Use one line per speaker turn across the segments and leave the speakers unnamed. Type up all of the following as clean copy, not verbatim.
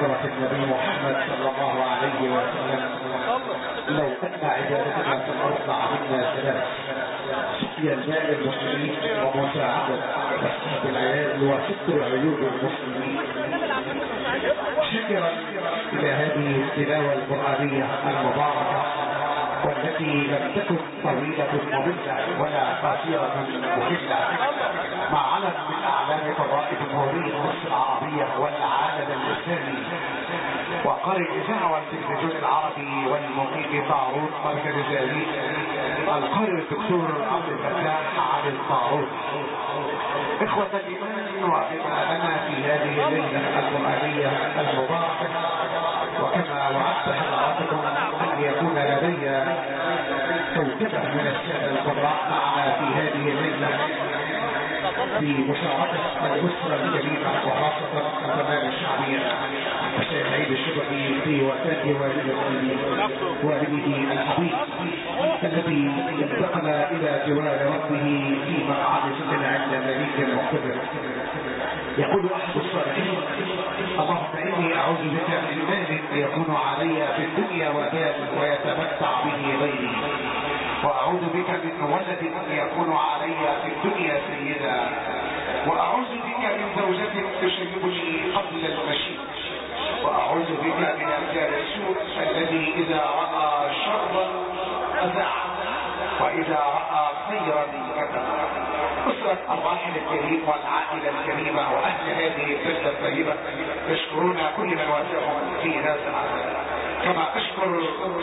حضرة النبي محمد صلى الله عليه وسلم. لو أن عبادتنا في الأرض عملنا ثلاث: سقيا الماء المسلمين، ومساعدة أصحاب العيال، وستر عيوب المسلمين. شكرا إلى هذه التلاوة القرآنية المباركة، والتي لم تكن طويلة مملة ولا قصيرة مخلة، مع علم من أعلام قضاء جمهورية مصر العربية والعالم الإسلامي، وقارئ الإذاعة والتلفزيون العربي والمقيم طاروت مركز زاوية، القارئ الدكتور عبد الفتاح علي الطاروت. إخوة الإيمان، وبما لنا في هذه الليلة القرآنية المباركة، وكما وعدت حضراتكم أن يكون لدي كوكبة من السادة القراء معنا في هذه الليلة في مشاركة الأسرة الكريمة، وخاصة القناة الشعبية، الشيخ عيد الشبكي في وفاة والده الحبيب الذي انتقل إلى جوار ربه في مقعد سجن عند مليك مقتدر. يقول أحد الصالحين: اللهم إني أعوذ بك من مال يكون علي في الدنيا وبال ويتمتع به غيري، وأعوذ بك من ولد يكون علي في الدنيا سيدا، وأعوذ بك من زوجة تشربني قبل المشي، وأعوذ بك من الجار السوء الذي إذا رأى شرا أذاع وإذا رأى خيرا كتب. أسرة الراحل الكريم والعائلة الكريمة وأهل هذه البلدة الطيبة يشكرون كل من وافقهم في هذا العمل، كما أشكر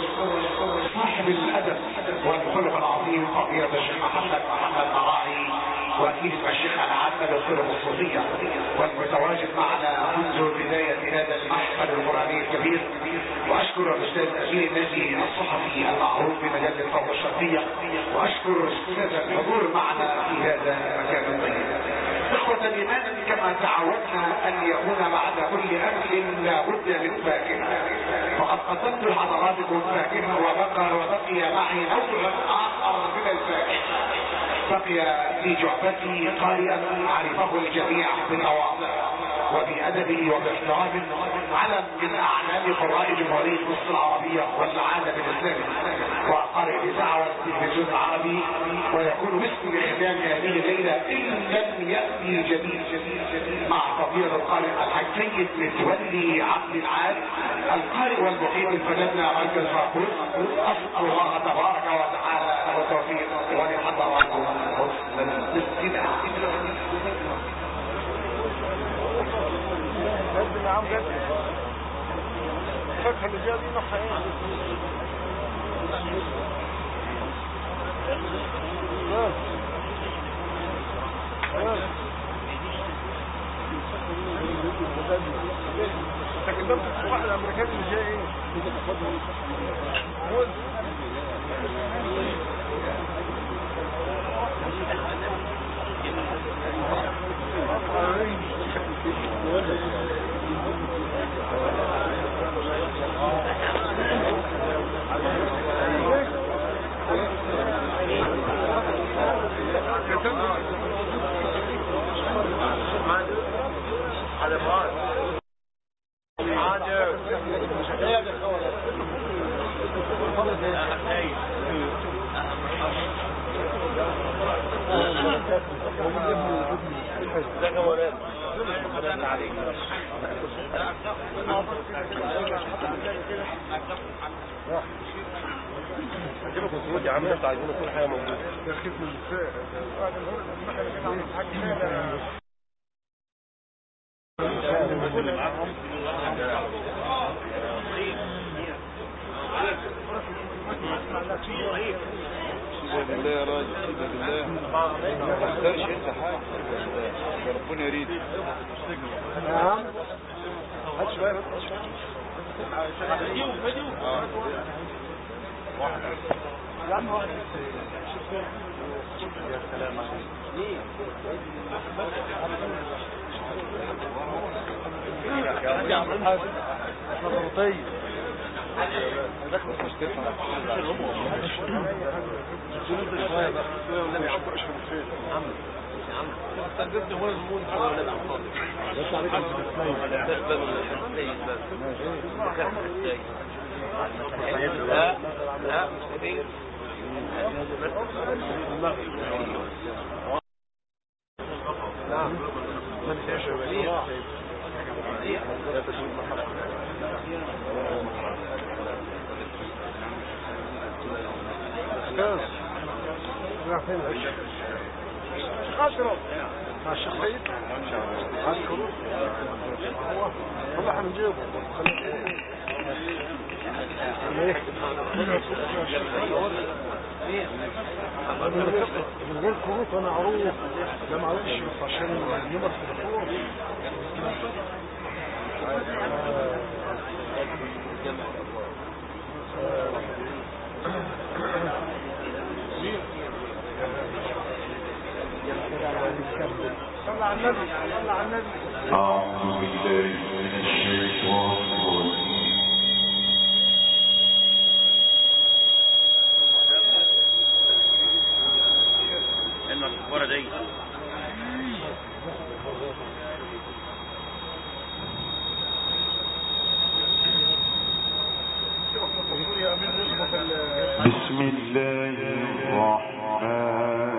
صاحب الأدب والخلق العظيم فضيلة الشيخ محمد مراعي، وكيل المشيخة العامة للطرق الصوتية، والمتواجد معنا منذ بداية هذا المحفل القرآني الكبير. وأشكر الأستاذ أمين الناجي الصحفي المعروف بمجلة الفوق الشرقية، وأشكر السادة الحضور معنا في هذا المكان الطيب. إخوة الإيمان، كما تعودنا أن يكون بعد كل أكل لا بد من فاكهة، وقد قدمت لحضراتكم فاكهة وبقي معي نوع آخر من الفاكهة، بقي في جعبتي قارئا عرفه الجميع بتواضع وبأدبه وباحترام، علم من أعلام قراء جمهورية مصر العربية والعالم الإسلامي، وقارئ الإذاعة والتلفزيون العربي. ويكون مثل إختام هذه الليلة إن لم يأتي جديد مع فضيلة القارئ الحاج سيد متولي عبد العال، القارئ والمقيم الفنان مركز فاقوس. أسأل الله تبارك وتعالى له التوفيق ولحضراتكم حسن الاستماع.
نعم جد الفتحة اللي جاء دي نحن تكلمت في واحد الامريكاني اللي جاي ايه يا عم انت عايزين كل حاجه موجوده يا خيف من السائل
بالله يا راجل بالله ما تقدرش انت حاجه يا ربنا يريد.
نعم هات شويه يا عم واحد يا سلام عليك يا عم الحاج مضبوطيه دخل مش تفهم شويه بقى شويه والنبي عبر اشرب الخير استجبت هو المون ولا العقاب بس عليك لا لا مستحيل نعم ما تنساش خاسروا مع الشخصية عسكروا والله حنجيبه من غير كروت انا عروض ده معلش بس عشان النمر تليفون صلى على النبي صلى على النبي أعوذ بالله من الشيطان الرجيم
المكبرة دي
بسم الله الرحمن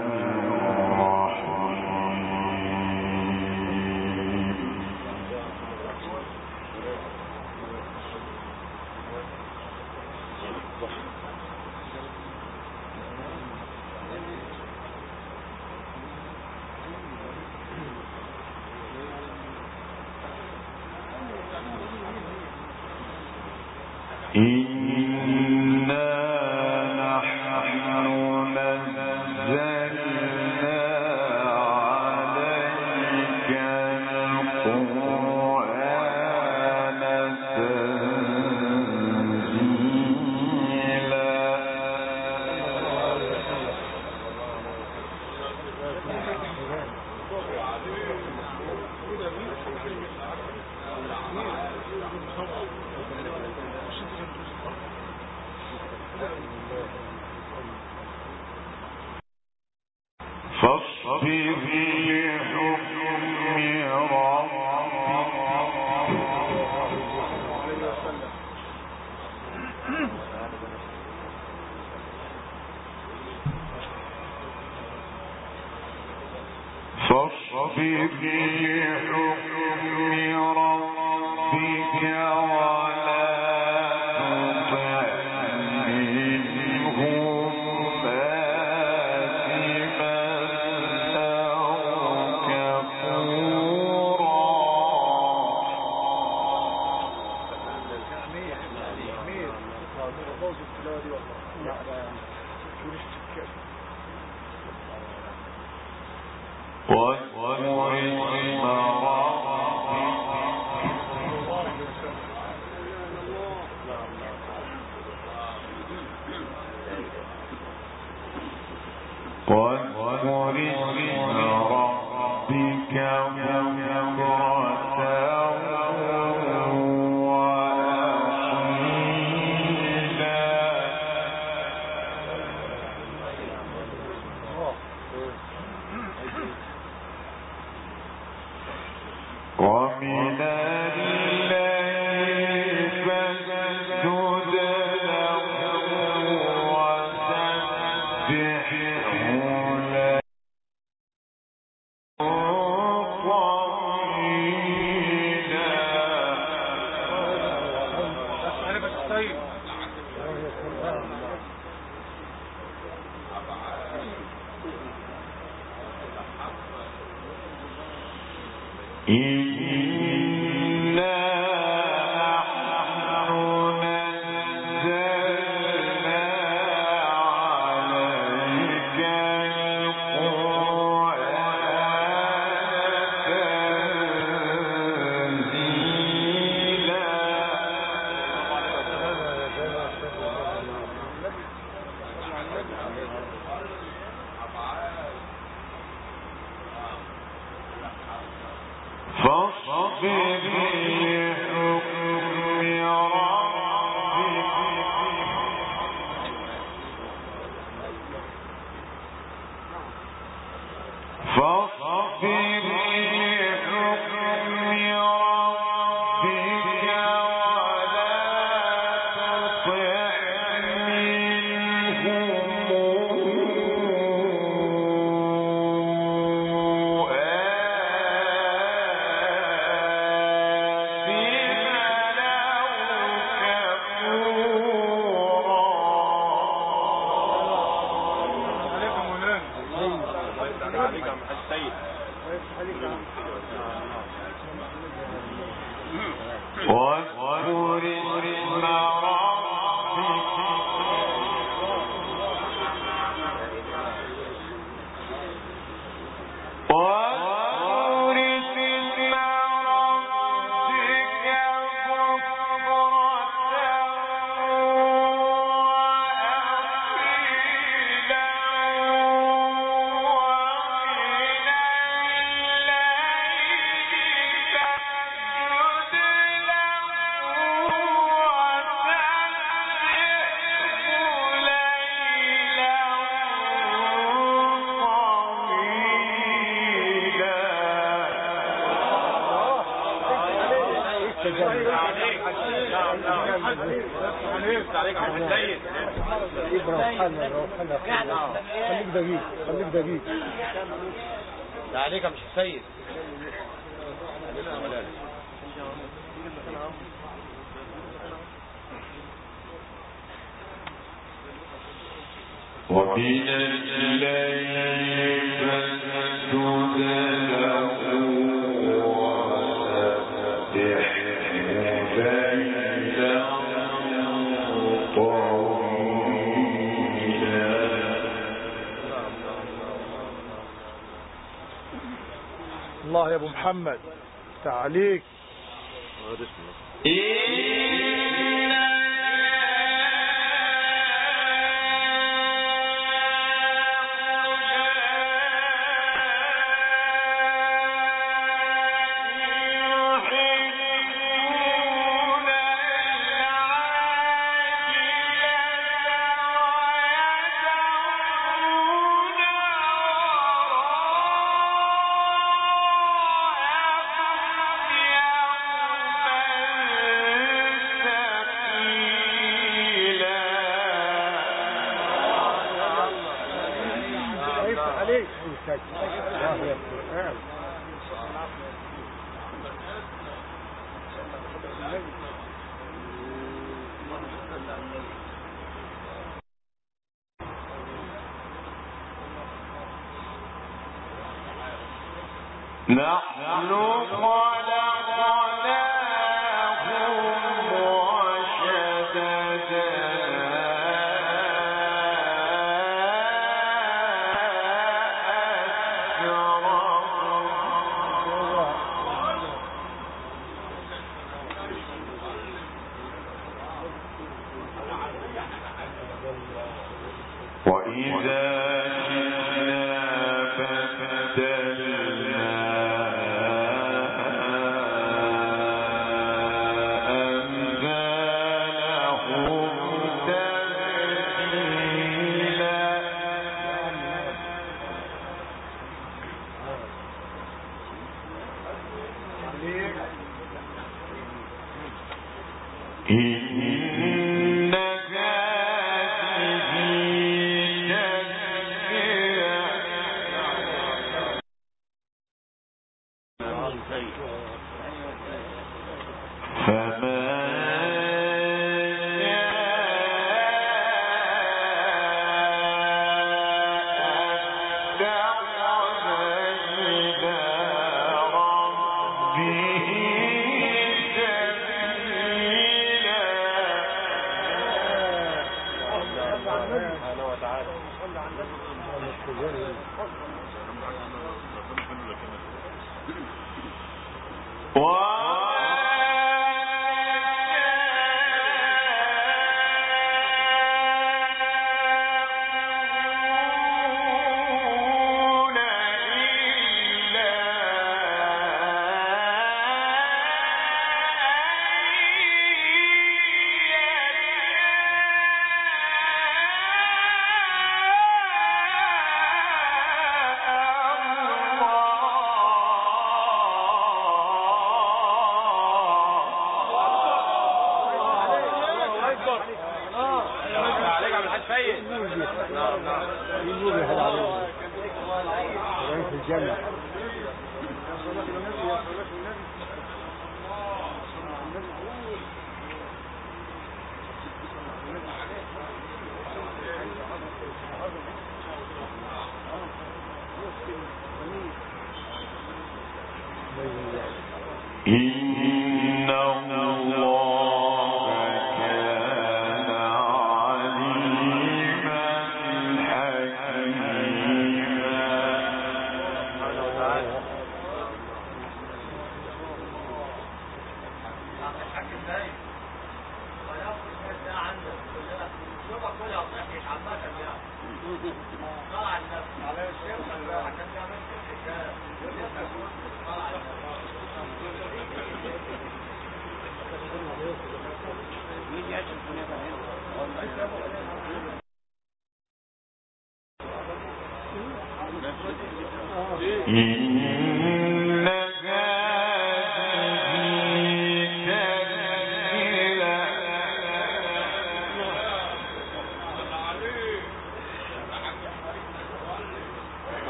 إنا نحن نزلنا عليك القرآن تنزيلا فاصبر لحكم ربك ولا تطع منهم آثما أو كفورا واذكر اسم ربك ومن الليل فاسجد له وسبحه
خليك دقيق
ده عليك مش السيد.
ومن الليل فاسجد له وسبحه ليلا طويلا.
الله يا ابو محمد تعليق.
نحن خلقناهم وشددنا أسرهم وإذا إنه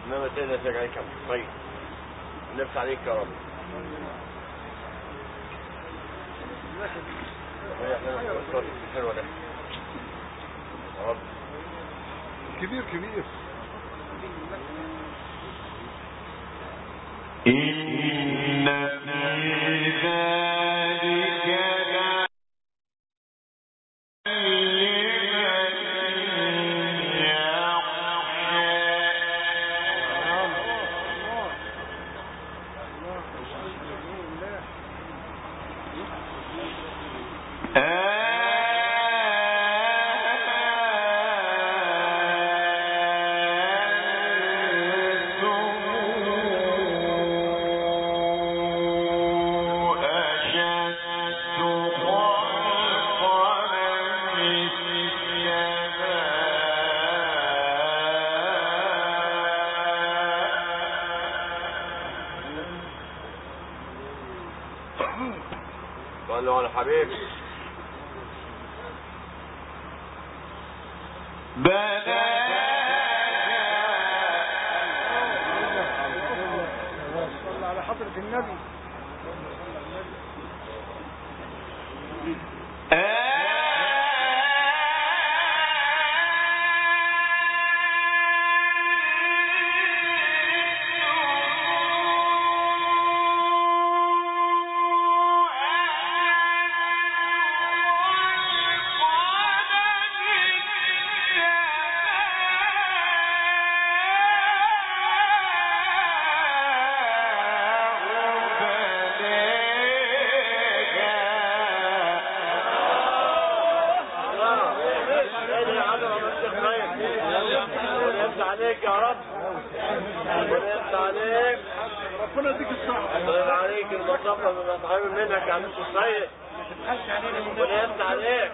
انما تقدر عليك يا طيب نفس عليك يا رب. حلوه ده يا رب.
كبير
إن في ذلك
صلوا على حبيب.
صلى على حضرة النبي.
عليك يا رب. ونمت عليك.
ربنا يديك الصحة.
طيب عليك المصطفى من أطعام منك يا عميس السيد. ونمت عليك.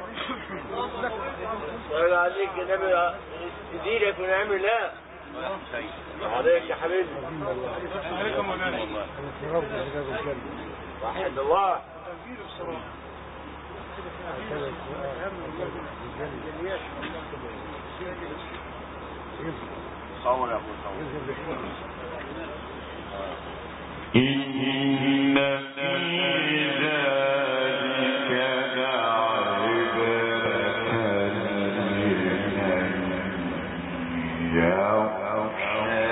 طيب عليك النبي يديلك ونعمل لا. عليك يا حبيبي.
عليكم ونعم.
وحد الله. صور يا ابو صور.
إن في ذلك لعبرة لمن يخشى.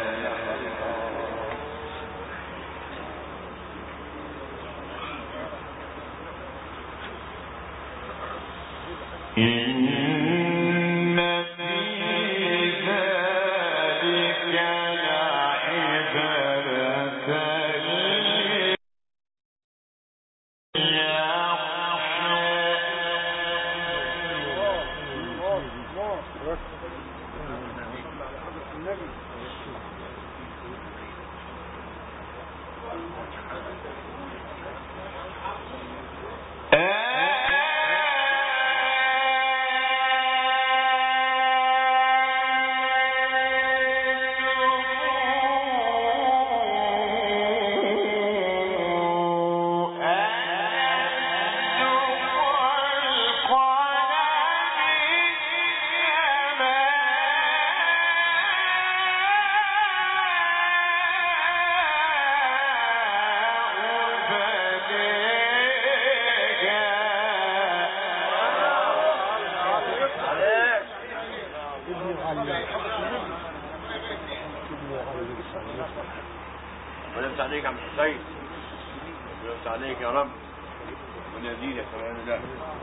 ونمت عليك يا عم السيد. ونمت عليك يا رب. ونزيدك كمان الله.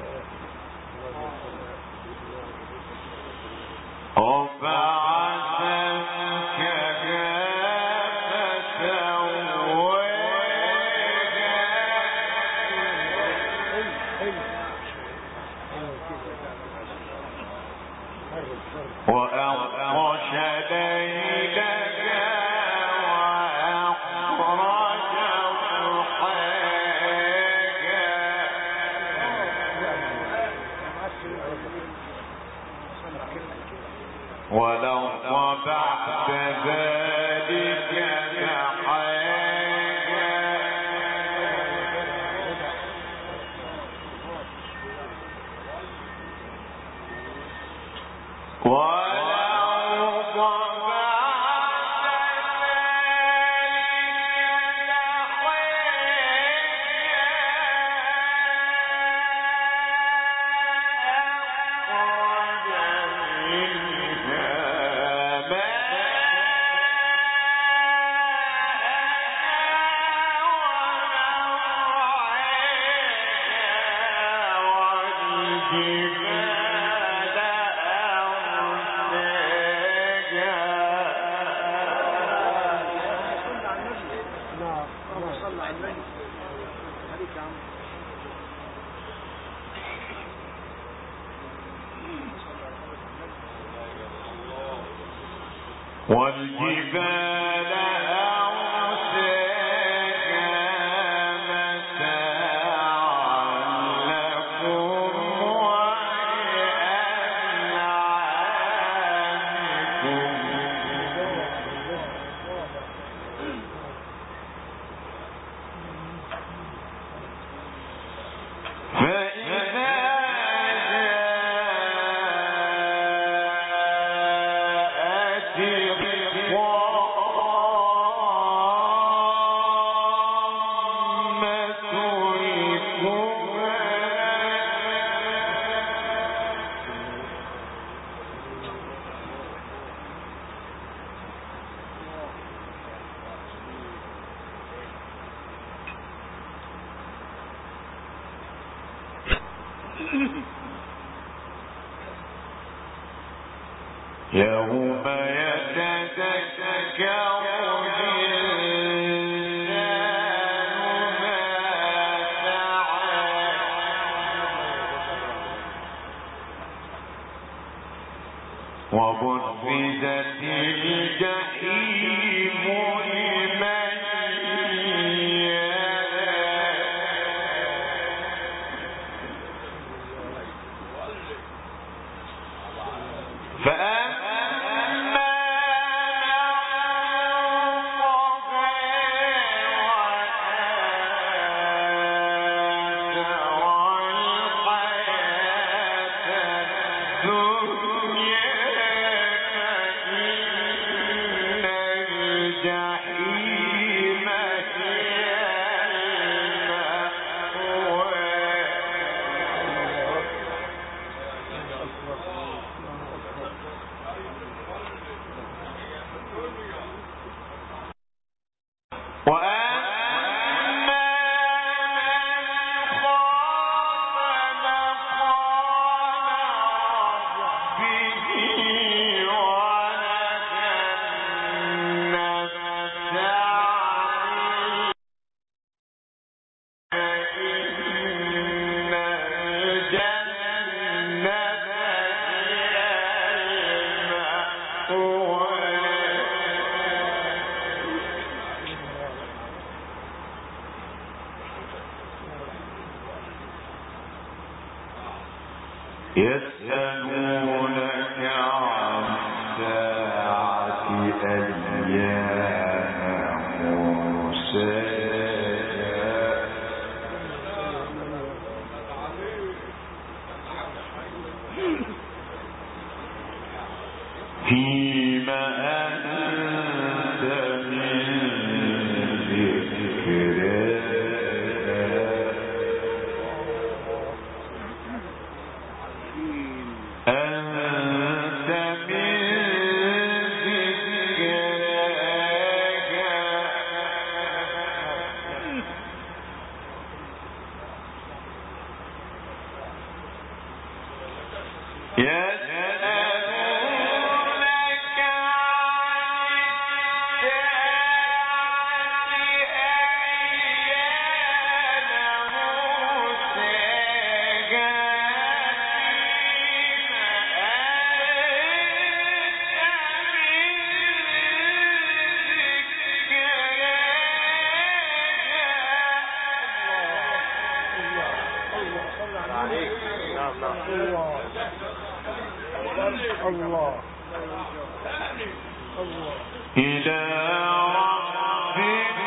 وأغطش ليلك وأخرج ضحاك والأرض بعد ذلك دحاك والأرض بعد والجبال أرساها متاعا لكم ولأنعامكم فإذا يوم يتذكر وبرزت الجحيم لمن يسألونك عن الساعة أيان مرساها فيما أنت من ذكرها
الله
إلى ربك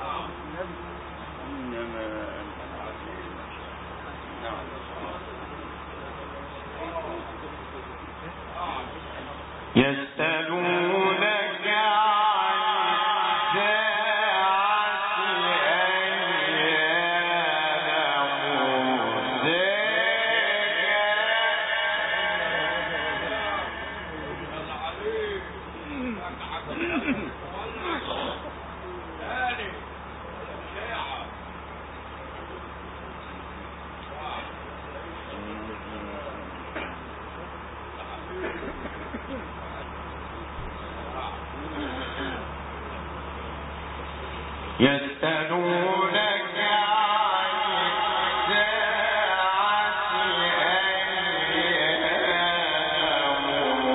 يسألونك عن الساعة أيان يسألونك عن الساعة أيان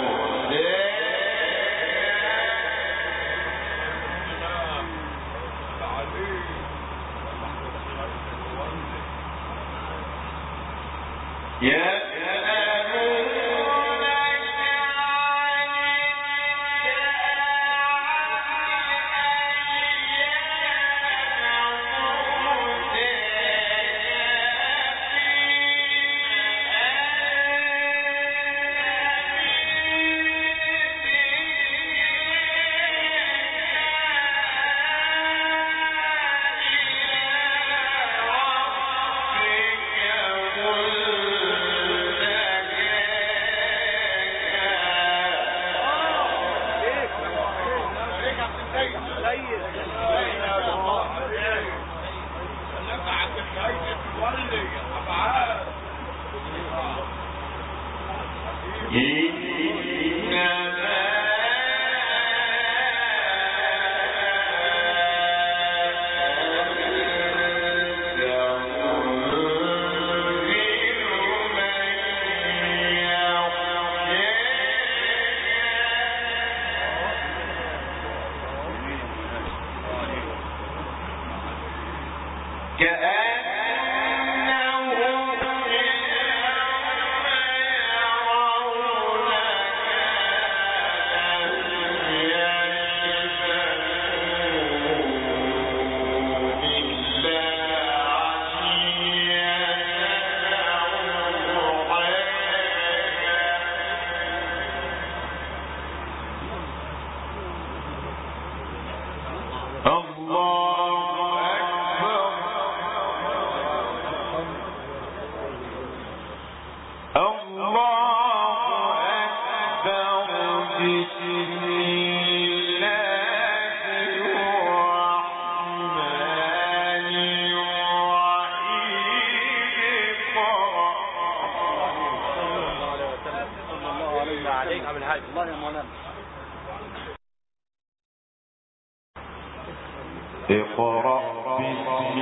اقرأ باسم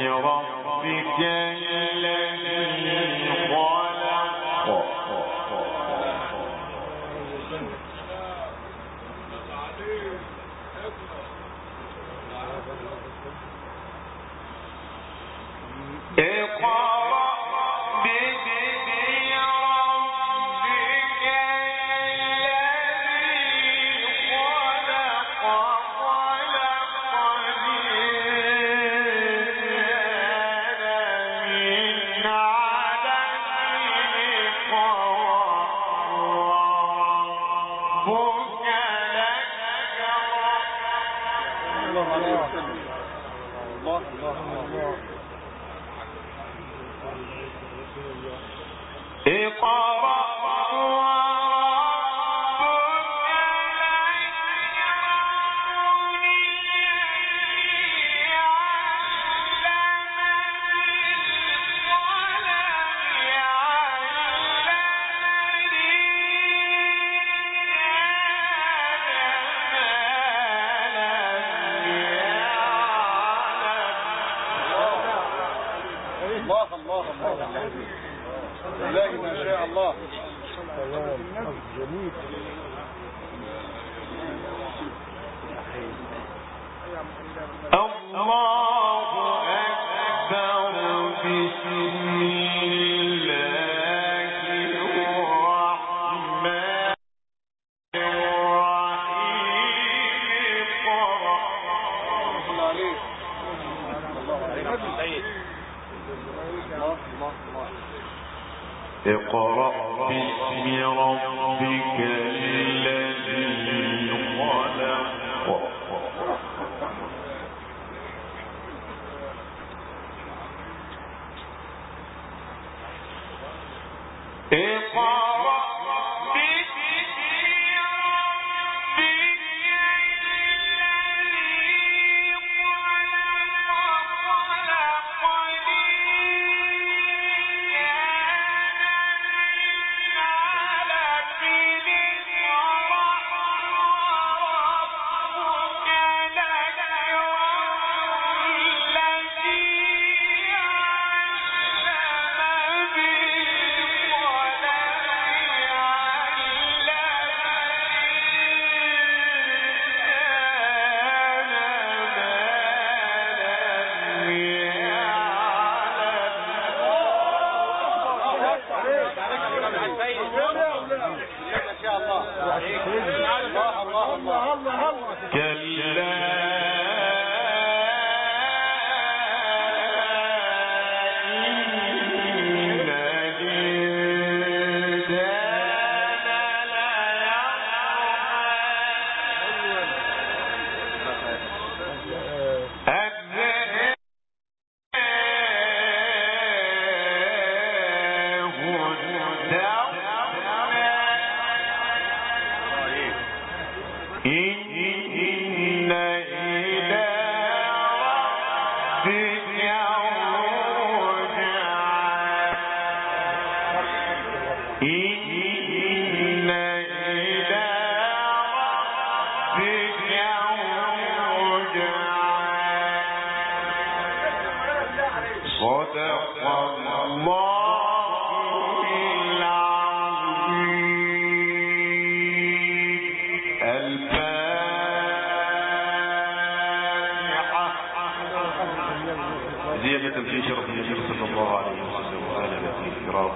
ربك الذي خلق اقرأ باسم ربك الذي خلق زيادة في شرف النبي صلى الله عليه وسلم وآله الكرام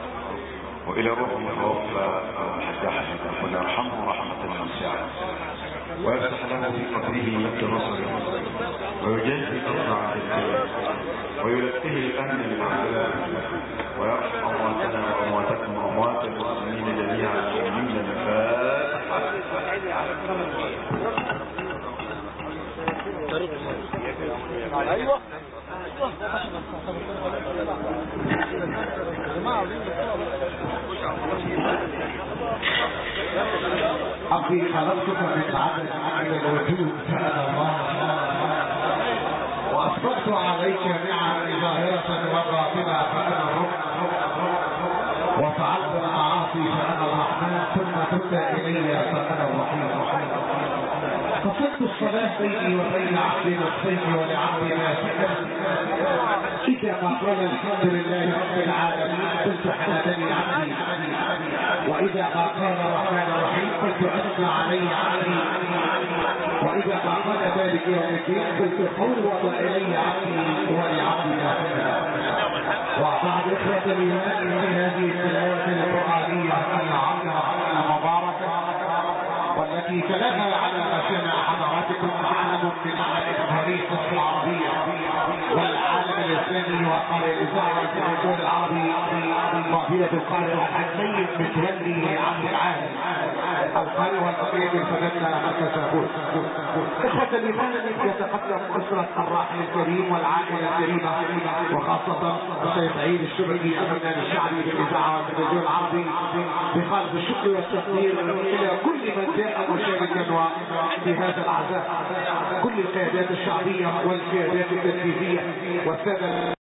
وإلى روح المتوفى حتى حفظه ويرحمه رحمة واسعة ويفتح له في قبره مد نصره ويجازي الأرض عن الخير ويلقيه الأمن من عذاب ويرحم أمواتنا وأمواتكم وأموات المسلمين جميعا المؤمنين الفاتحة. أيوة
أخي خلقتك من عدد إلى الوجود سأل الله وأسبقت عليك نعم ظاهرة وباطنة فأنا الرب وفعلت المعاصي فأنا الرحمن ثم تبت إلي فأنا الرحيم. قصدت الصلاة بيني وبين عبدي نصفين ولعبدي ما سكت إذا ما قال الحمد لله رب العالمين قلت حمدني عبدي وإذا ما قال الرحمن الرحيم قلت أثنى علي عبدي وإذا ما قال ذلك يوم الدين قلت فوض إلي عبدي ولعبدي ما سكت. وبعد إخوة الإيمان من هذه التلاوة القرآنية العظيمة المباركة والتي تلاها على مسامع حضراتكم عالم من عالم فريق العربية والعالم الإسلامي وقارئ الإذاعة والتلفزيون العربي وفية القارئ الحسين متولي عبد العال القارئ والفقيه الفنان مركز أبوس. إخوة الإيمان يتقدم أسرة الراحل الكريم والعائلة الكريمة وخاصة الشيخ عيد الشبكي الفنان الشعبي بالإذاعة والتلفزيون العربي بخالص الشكر والتقدير إلى كل من جاء مشاركا في هذا العزاء كل القيادات الشعبية والقيادات التنفيذية والسادة